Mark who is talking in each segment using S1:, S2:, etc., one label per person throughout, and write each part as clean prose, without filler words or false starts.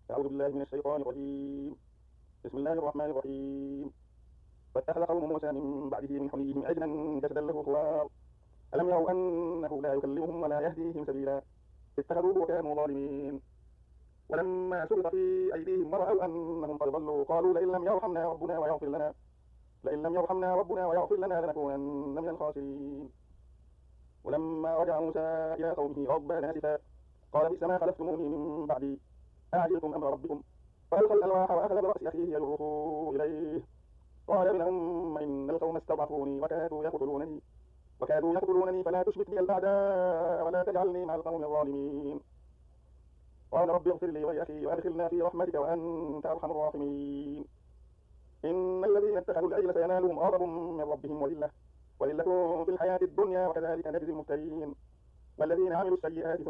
S1: أعوذ بالله من الشيطان الرجيم. بسم الله الرحمن الرحيم. واتخذ قوم موسى من بعده من حليهم عجلا جسدا له خوار ألم يروا أنه لا يكلمهم ولا يهديهم سبيلا اتخذوه وكانوا ظالمين. ولما سقط في أيديهم ورأوا أنهم قد ضلوا قالوا لئن لم يرحمنا ربنا ويغفر لنا لنكونن من الخاسرين. ولما رجع موسى إلى قومه غضبان آسفا قال بئس ما خلفتموني من بعدي أعجلتم أمر ربكم. فألقى الألواح وأخذ برأس أخيه يجره إليه قال ابن أم إن القوم استضعفوني وكادوا يقتلونني فلا تشمت بي الأعداء ولا تجعلني مع القوم الظالمين. قال رب اغفر لي ولأخي وأدخلنا في رحمتك وأنت أرحم الراحمين. إن الذين اتخذوا العجل سينالهم غضب من ربهم وذلة في الحياة الدنيا وكذلك نجزي المفترين. والذين عملوا السيئات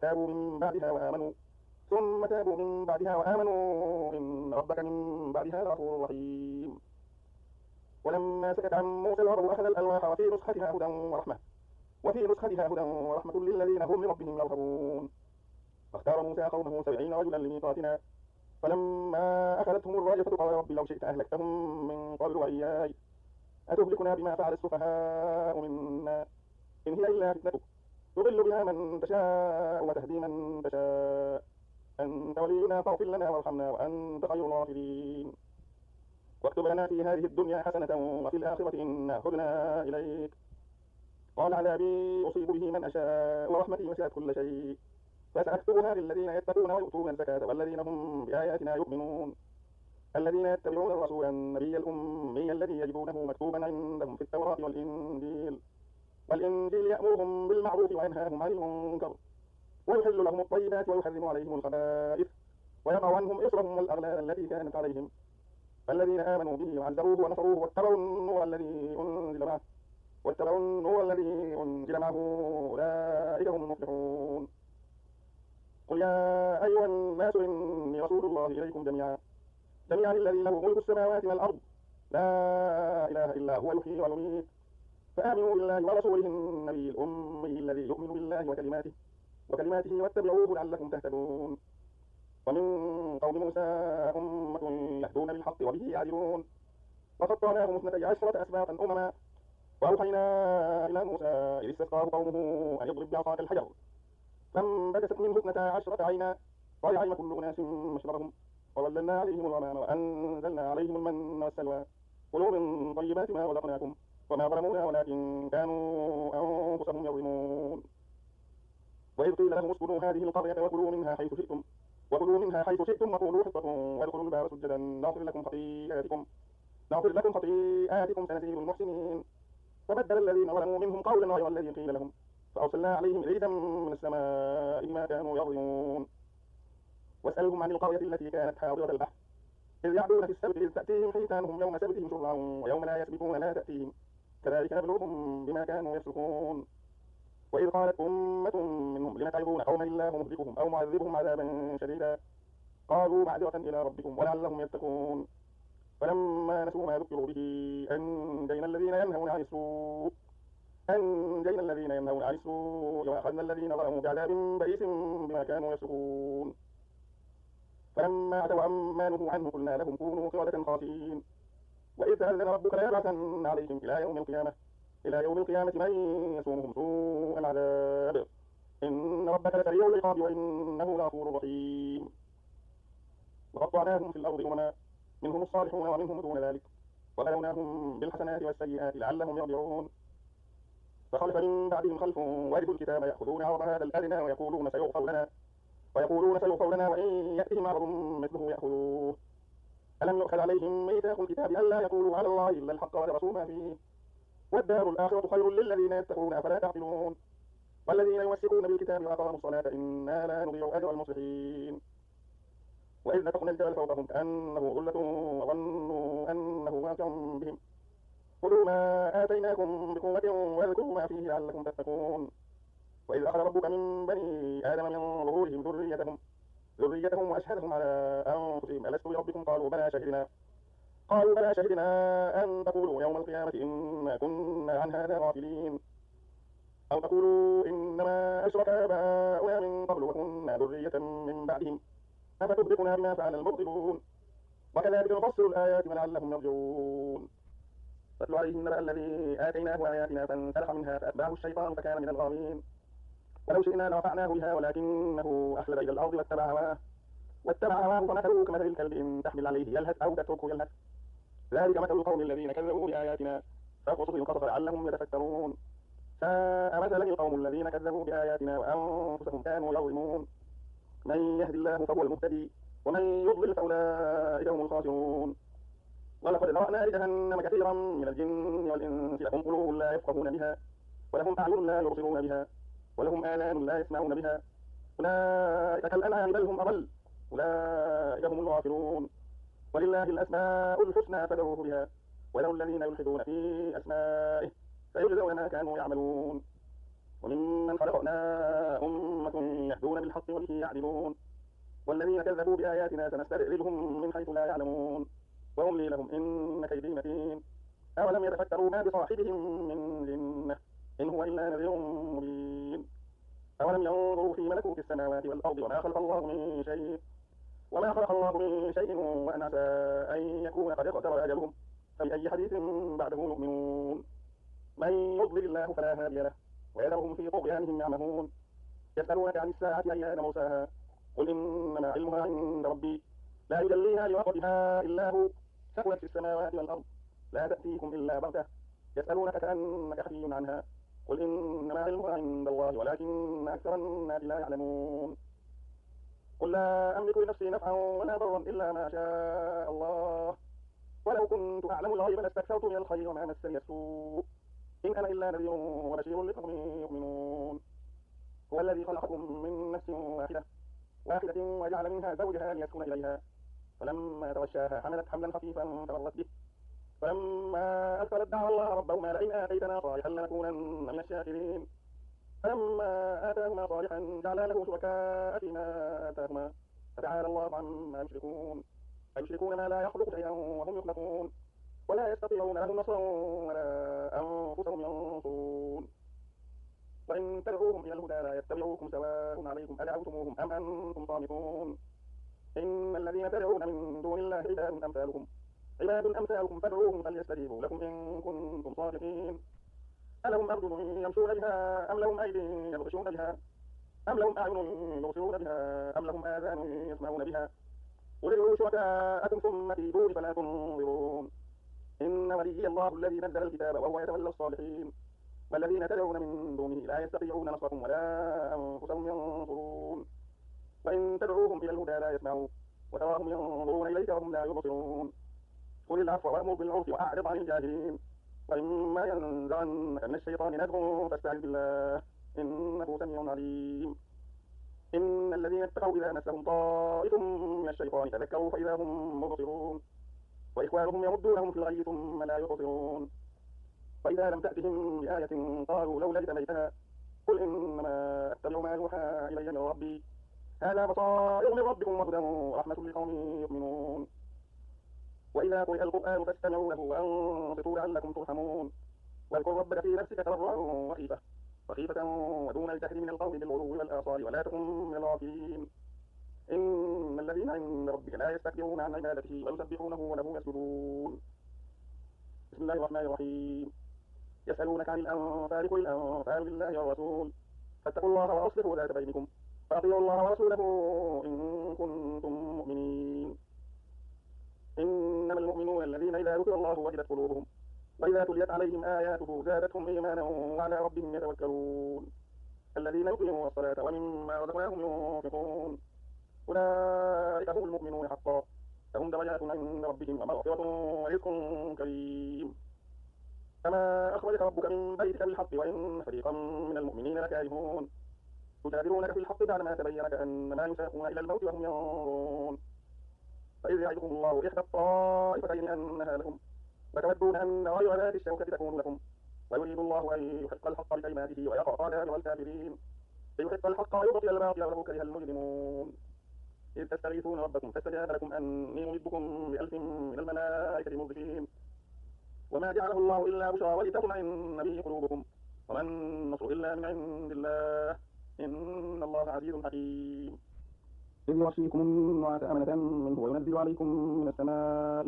S1: ثم تابوا من بعدها وآمنوا إن ربك من بعدها لغفور رحيم. ولما سكت عن موسى الغضب أخذ الألواح وفي نسختها هدى ورحمة للذين هم لربهم يرهبون. فاختار موسى قومه 70 رجلا لميقاتنا فلما أخذتهم الرجفة قال رب لو شئت أهلكتهم من قبل وإياي أتهلكنا بما فعل السفهاء منا إن هي إلا فتنتك تضل بها من تشاء وتهدي من تشاء أنت ولينا فاغفر لنا وارحمنا وأنت خير الغافرين. واكتب لنا في هذه الدنيا حسنة وفي الآخرة إنا هدنا إليك. قال عذابي أصيب به من أشاء ورحمتي وسعت كل شيء فسأكتبها للذين يتقون ويؤتون الزكاة والذين هم بآياتنا يؤمنون. الذين يتبعون الرسول النبي الأمي الذي يجدونه مكتوبا عندهم في التوراة والإنجيل يأمرهم بالمعروف وينهاهم عن المنكر ويحل لهم الطيبات ويحرم عليهم الخبائث ويضع عنهم إصرهم والأغلال التي كانت عليهم. فالذين آمنوا به وعزروه ونصروه واتبعوا النور الذي أنزل معه أولئك هم المفلحون. قل يا أيها الناس إني رسول الله إليكم جميعا الذي له ملك السماوات والأرض لا إله إلا هو يحيي ويميت فآمنوا بالله ورسوله النبي الأمي الذي يؤمن بالله وكلماته واتبعوه لعلكم تهتدون. ومن قوم موسى أمة يهدون بالحق وبه يعدلون وقطعناهم 12 أسباطا أمما وأوحينا إلى موسى إذ استسقاه قومه أن يضرب بعصاك الحجر فانبجست منه 12 عينا قد علم كل أناس مشربهم وظللنا عليهم الغمام وأنزلنا عليهم المن والسلوى كلوا من طيبات ما رزقناكم وما ظلمونا ولكن كانوا أنفسهم يظلمون. وإذ قيل لهم اسكنوا هذه القرية وكلوا منها حيث شئتم وقولوا حطة وادخلوا الباب سجدا نغفر لكم خطيئاتكم سنزيد المحسنين. فبدل الذين ظلموا منهم قولا غير الذي قيل لهم فأرسلنا عليهم ريحا من السماء بما كانوا يظلمون. واسألهم عن القرية التي كانت حاضرة البحر إذ يعدون في السبت إذ تأتيهم حيتانهم يوم سبتهم شرعا ويوم لا يسبتون لا تأتيهم كذلك نبلوهم بما كانوا يفسقون. وإذ قالت أمة منهم لم تعظون قوما الله مهلكهم أو معذبهم عذابا شديدا قالوا معذرة إلى ربكم ولعلهم يتقون. فلما نسوا ما ذكروا به أنجينا الذين ينهون عن السوء وأخذنا الذين ظلموا بعذاب بئيس بما كانوا يفسقون. فلما عتوا عما نهوا عنه قلنا لهم كونوا قردة خاسئين. وإذ تأذن ربك ليبعثن عليهم إلى يوم القيامة من يسومهم سوء العذاب إن ربك لسريع العقاب وإنه لغفور رحيم. وقطعناهم في الأرض أمما منهم الصالحون ومنهم دون ذلك وبلوناهم بالحسنات والسيئات لعلهم يرجعون. فخلف من بعدهم خلف ورثوا الكتاب يأخذون عرض هذا الأدنى ويقولون سيغفر لنا وإن يأتهم عرض مثله يأخذوه. ألم يؤخذ عليهم ميثاق الكتاب ألا يقولوا على الله إلا الحق ودرسوا ما فيه والدار الآخرة خير للذين يتقون أفلا تعقلون. والذين يمسكون بالكتاب وأقاموا الصلاة إنا لا نضيع أجر المصلحين. وإذ نتقنا الجبل فوقهم كأنه ظلة وظنوا أنه واقع بهم خذوا ما آتيناكم بقوة واذكروا ما فيه لعلكم تتقون. وإذ أخذ ربك من بني آدم من ظهورهم ذريتهم وأشهدهم على أنفسهم ألست بربكم قالوا بلى شهدنا أن تقولوا يوم القيامة إنا كنا عن هذا غافلين أو تقولوا إنما أشرك آباؤنا من قبل وكنا ذرية من بعدهم أفتهلكنا بما فعل المبطلون وكذلك نفصل الآيات ولعلهم يرجعون واتل عليهم نبأ الذي آتيناه آياتنا فانسلخ منها فأتبعه الشيطان فكان من الغاوين ولو شئنا لرفعناه بها ولكنه أخلد إلى الأرض واتبع هواه فمثله كمثل الكلب إن تحمل عليه يلهث أو تتركه يلهث ذلك مثل القوم الذين كذبوا بآياتنا فاقصص القصص لعلهم يتفكرون ساء مثلا القوم الذين كذبوا بآياتنا وأنفسهم كانوا يظلمون من يهد الله فهو المهتدي ومن يضلل فأولئك هم الخاسرون ولقد ذرأنا لجهنم كثيرا من الجن والإنس لهم قلوب لا يفقهون بها ولهم أعين لا يبصرون بها ولهم آذان لا يسمعون بها أولئك كالأنعام بل هم أضل أولئك هم الغافلون ولله الأسماء الحسنى فادعوه بها وذروا الذين يلحدون في أسمائه سيجزون ما كانوا يعملون وممن خلقنا أمة يهدون بالحق وبه يعدلون والذين كذبوا بآياتنا سنستدرجهم من حيث لا يعلمون وأملي لهم إن كيدي متين أولم يتفكروا ما بصاحبهم من جنة إن هو إلا نذير مبين أولم ينظروا في ملكوت السماوات والأرض وما خلق الله من شيء وأن عسى أن يكون قد اقترب أجلهم فبأي حديث بعده يؤمنون من يضلل الله فلا هادي له ويذرهم في طغيانهم يعمهون يسألونك عن الساعة أيان مرساها قل إنما علمها عند ربي لا يجليها لوقتها إلا هو ثقلت في السماوات والأرض لا تأتيكم إلا بغتة يسألونك كأنك حفي عنها قل إنما علمها عند الله ولكن أكثر الناس لا يعلمون قل لا أملك لنفسي نفعا ولا ضرا إلا ما شاء الله ولو كنت أعلم الغيب لاستكثرت من الخير وما مسني السوء إن أنا إلا نذير وبشير لقوم يؤمنون هو الذي خلقكم من نفس واحدة وجعل منها زوجها ليسكن إليها فلما تغشاها حملت حملا خفيفا فمرت به فلما أثقلت دعوا الله ربهما لئن آتيتنا صالحا لنكونن من الشاكرين فلما آتاهما صالحا جعلا له شركاء فيما آتاهما فتعالى الله عما يشركون ما لا يخلق شيئا وهم يخلقون ولا يستطيعون لهم نصرا ولا أنفسهم ينصرون وإن تدعوهم إلى الهدى لا يتبعوكم سواء عليكم أدعوتموهم أم أنتم صامتون إن الذين تدعون من دون الله عباد أمثالكم فادعوهم فليستجيبوا لكم إن كنتم صادقين ألهم أرجل يمشون بها أم لهم أيدي يبطشون بها أم لهم أعين يبصرون بها أم لهم آذان يسمعون بها قل ادعوا شركاءكم ثم كيدون فلا تنظرون إن وليي الله الذي نزل الكتاب وهو يتولى الصالحين والذين تدعون من دونه لا يستطيعون نصركم ولا أنفسهم ينصرون وإن تدعوهم إلى الهدى لا يسمعون وتراهم ينظرون إليك وهم لا يبصرون قل العفو وأمر بالعرف وأعرض عن الجاهلين وإما ينزغنك من الشيطان نزغ فاستعذ بالله إنه سميع عليم إن الذين اتقوا إذا مسهم طائف من الشيطان تذكروا فإذا هم مبصرون وإخوانهم يردونهم في الغي ثم لا يبصرون وإذا لم تأتهم بآية قالوا لولا اجتبيتها قل إنما أتبع ما يوحى إلي من ربي هذا بصائر من ربكم وهدى ورحمة لقوم يؤمنون وإذا قرئ القرآن فاستمعوا له وأنصتوا لعلكم ترحمون واذكر ربك في نفسك تضرعا وخيفة ودون الجهل من القول بالغلو والآصال ولا تكن من الغافلين إن الذين عند ربك لا يستكبرون عن عبادته ويسبحونه وله يسجدون بسم الله الرحمن الرحيم يسألونك عن الأنفال قل الأنفال لله والرسول فاتقوا الله وأصلحوا ذات بينكم وأطيعوا الله ورسوله إن كنتم مؤمنين إنما المؤمنون الذين إذا ذكر الله وجلت قلوبهم وإذا تليت عليهم آياته زادتهم إيمانا وعلى ربهم يتوكلون الذين يقيمون الصلاة ومما رزقناهم ينفقون أولئك هم المؤمنون حقا لهم درجات عند ربهم ومغفرة ورزق كريم كما أخرجك ربك من بيتك بالحق وإن فريقا من المؤمنين لكارهون يجادلونك في الحق بعدما تبين كأنما يساقون إلى الموت وهم ينظرون فإذ يعدكم الله إحدى الطائفتين أنها لكم وتودون أن غير ذات الشوكة تكون لكم ويريد الله أن يحق الحق بكلماته ويقطع دابر الكافرين ليحق الحق ويبطل الباطل ولو كره المجرمون إذ تستغيثون ربكم فاستجاب لكم أني ممدكم بألف من الملائكة مردفين وما جعله الله إلا بشرى ولتطمئن به قلوبكم وما النصر إلا من عند الله إن الله عزيز حكيم إذ يغشيكم النعاس أمنة منه وينزل عليكم من السماء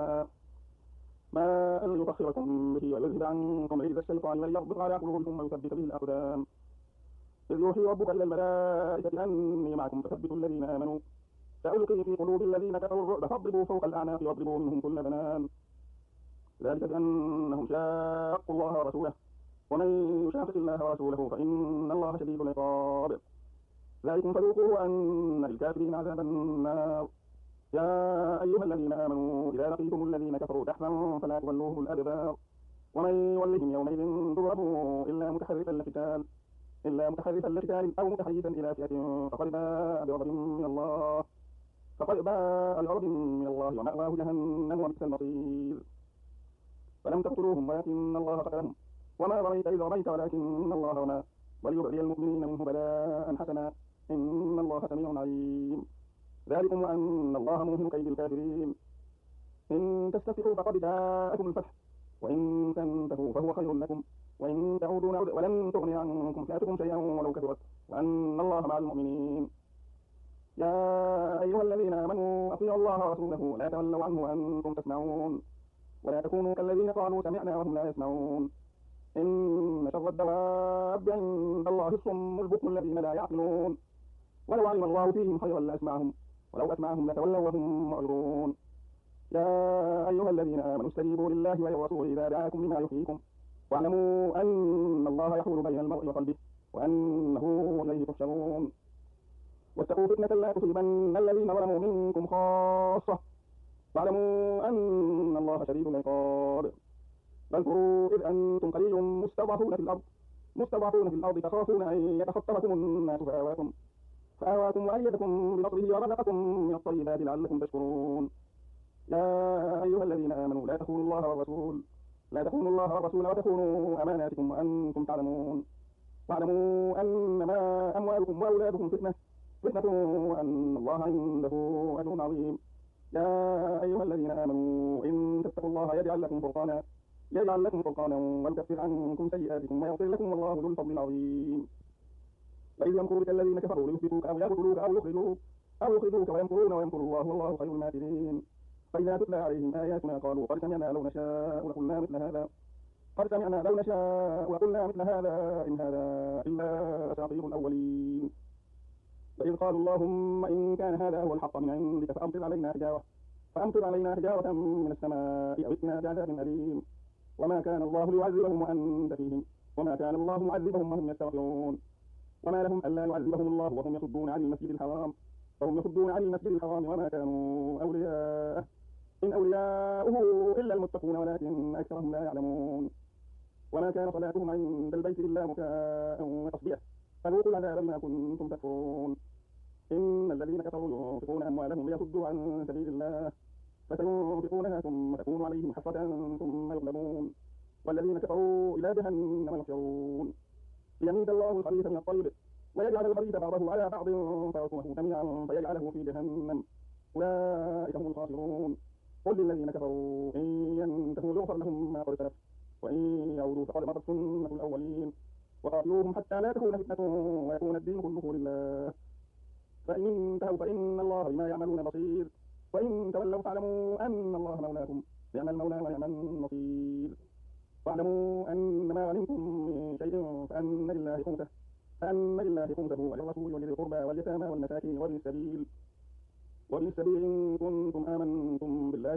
S1: ماء يطهركم به ويذهب عنكم رجز الشيطان وليربط على قلوبكم ويثبت به الأقدام إذ يوحي ربك إلى الملائكة أني معكم فثبتوا الذين آمنوا سألقي في قلوب الذين كفروا الرعب فاضربوا فوق الأعناق واضربوا منهم كل بنان ذلك بأنهم شاقوا الله ورسوله ومن يشاقق الله ورسوله فإن الله شديد العقاب ذلكم فذوقوه أن للكافرين عذاب النار يا أيها الذين آمنوا إذا لقيتم الذين كفروا زحفا فلا تولوهم الأدبار ومن يولهم يومئذ دبره إلا متحرفا لقتال أو متحيزا إلى فئة فقد باء بغضب من الله ومأواه جهنم وبئس المصير فلم تقتلوهم ولكن الله قتلهم وما رميت إذ رميت ولكن الله رمى وليبري المؤمنين منه بلاء حسنا إن الله سميع عليم ذلكم وأن الله موهن كيد الكافرين إن تستفتحوا فقد جاءكم الفتح وإن تنتهوا فهو خير لكم وإن تعودوا نعد ولن تغني عنكم فئتكم شيئا ولو كثرت وأن الله مع المؤمنين يا أيها الذين آمنوا أطيعوا الله ورسوله ولا تولوا عنه وأنتم تسمعون ولا تكونوا كالذين قالوا سمعنا وهم لا يسمعون إن شر الدواب عند الله الصم البكم الذين لا يعقلون ولو علم الله فيهم خيرا لأسمعهم ولو أسمعهم لتولوا وهم معرضون يا أيها الذين آمنوا استجيبوا لله وللرسول إذا دعاكم لما يحييكم واعلموا أن الله يحول بين المرء وقلبه وأنه إليه تحشرون واتقوا فتنة لا تصيبن الذين ظلموا منكم خاصة واعلموا أن الله شديد العقاب واذكروا إذ أنتم قليل مستضعفون في الأرض تخافون أن يتخطفكم الناس فآواكم وأيدكم بنصره ورزقكم من الطيبات لعلكم تشكرون يا أيها الذين آمنوا لا تخونوا الله والرسول وتخونوا أماناتكم وأنتم تعلمون واعلموا أنما أموالكم وأولادكم فتنة وأن الله عنده أجر عظيم يا أيها الذين آمنوا إن تتقوا الله يجعل لكم فرقانا ويكفر عنكم سيئاتكم ويغفر لكم والله ذو الفضل العظيم وإذ يمكر بك الذين كفروا ليثبتوك أو يقتلوك أو يخرجوك ويمكرون ويمكر الله والله خير الماكرين فإذا تتلى عليهم آياتنا قالوا قد سمعنا لو نشاء لقلنا مثل هذا إن هذا إلا أساطير الأولين وإذ قالوا اللهم إن كان هذا هو الحق من عندك فأمطر علينا حجارة من السماء أو ائتنا بعذاب أليم وما كان الله ليعذبهم وأنت فيهم وما كان الله معذبهم وهم يستغفرون وما لهم ألا يعذبهم الله وهم يصدون عن المسجد الحرام وما كانوا أولياءه إن أولياؤه إلا المتقون ولكن أكثرهم لا يعلمون وما كان صلاتهم عند البيت إلا مكاء وتصدية فذوقوا العذاب بما كنتم تكفرون إن الذين كفروا ينفقون أموالهم ليصدوا عن سبيل الله فسينفقونها ثم تكون عليهم حسرة ثم يغلبون والذين كفروا إلى جهنم يحشرون ليميز الله الخبيث من الطيب ويجعل الخبيث بعضه على بعض فيركمه جميعا فيجعله في جهنم أولئك هم الخاسرون قل للذين كفروا إن ينتهوا يغفر لهم ما قد سلف وإن يعودوا فقد مضت سنة الأولين وقاتلوهم حتى لا تكون فتنة ويكون الدين كله لله فإن انتهوا فإن الله بما يعملون بصير وإن تولوا فاعلموا أن الله مولاكم نعم المولى ونعم النصير واعلموا أن ما غنمتم من شيء فأن لله خمسه وللرسول ولذي القربى واليتامى والمساكين وابن السبيل إن كنتم آمنتم بالله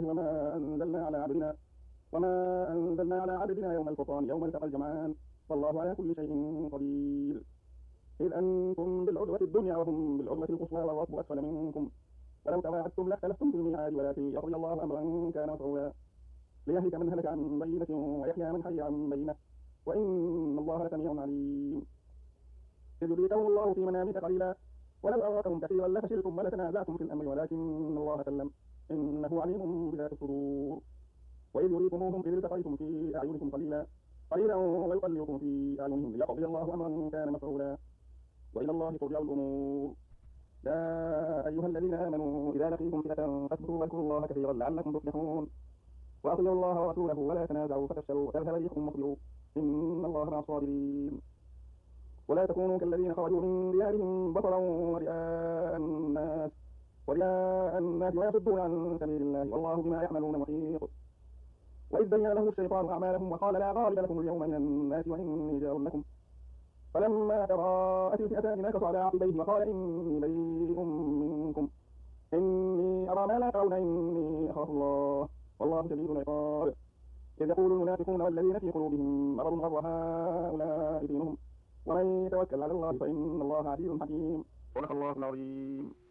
S1: وما أنزلنا على عبدنا يوم الفرقان يوم التقى الجمعان والله على كل شيء قدير إذ أنتم بالعدوة الدنيا وهم بالعدوة القصوى والركب أسفل منكم ولو تواعدتم لاختلفتم في الميعاد ولكن يقضي الله أمرا كان مفعولا ليهلك من هلك عن بينة ويحيى من حي عن بينة وإن الله لسميع عليم إذ يريكهم الله في منامك قليلا ولو أراكم كثيرا لفشلتم ولتنازعتم في الأمر ولكن الله سلم إنه عليم بذات الصدور وإذ يريكموهم إذ التقيتم في أعينكم قليلا ويقللكم في أعينهم ليقضي الله أمرا كان مفعولا وإلى الله ترجع الأمور يا أيها الذين آمنوا إذا لقيتم فئة فاثبتوا واذكروا الله كثيرا لعلكم تفلحون وأطيعوا الله ورسوله ولا تنازعوا فتفشلوا وتذهب ريحكم واصبروا إن الله مع الصابرين ولا تكونوا كالذين خرجوا من ديارهم بطرا ورئاء الناس ويصدون عن سبيل الله والله بما يعملون محيط. وإذ زين لهم الشيطان أعمالهم وقال لا غالب لكم اليوم من الناس وإني جار لكم فلما تراءت الفئتان نكص على عقبيه وقال إني بريء منكم إني أرى ما لا ترون إني أخاف الله والله شديد العقاب. إذ يقول المنافقون والذين في قلوبهم مرض غر هؤلاء دينهم ومن يتوكل على الله فإن الله عزيز حكيم. صدق الله العظيم.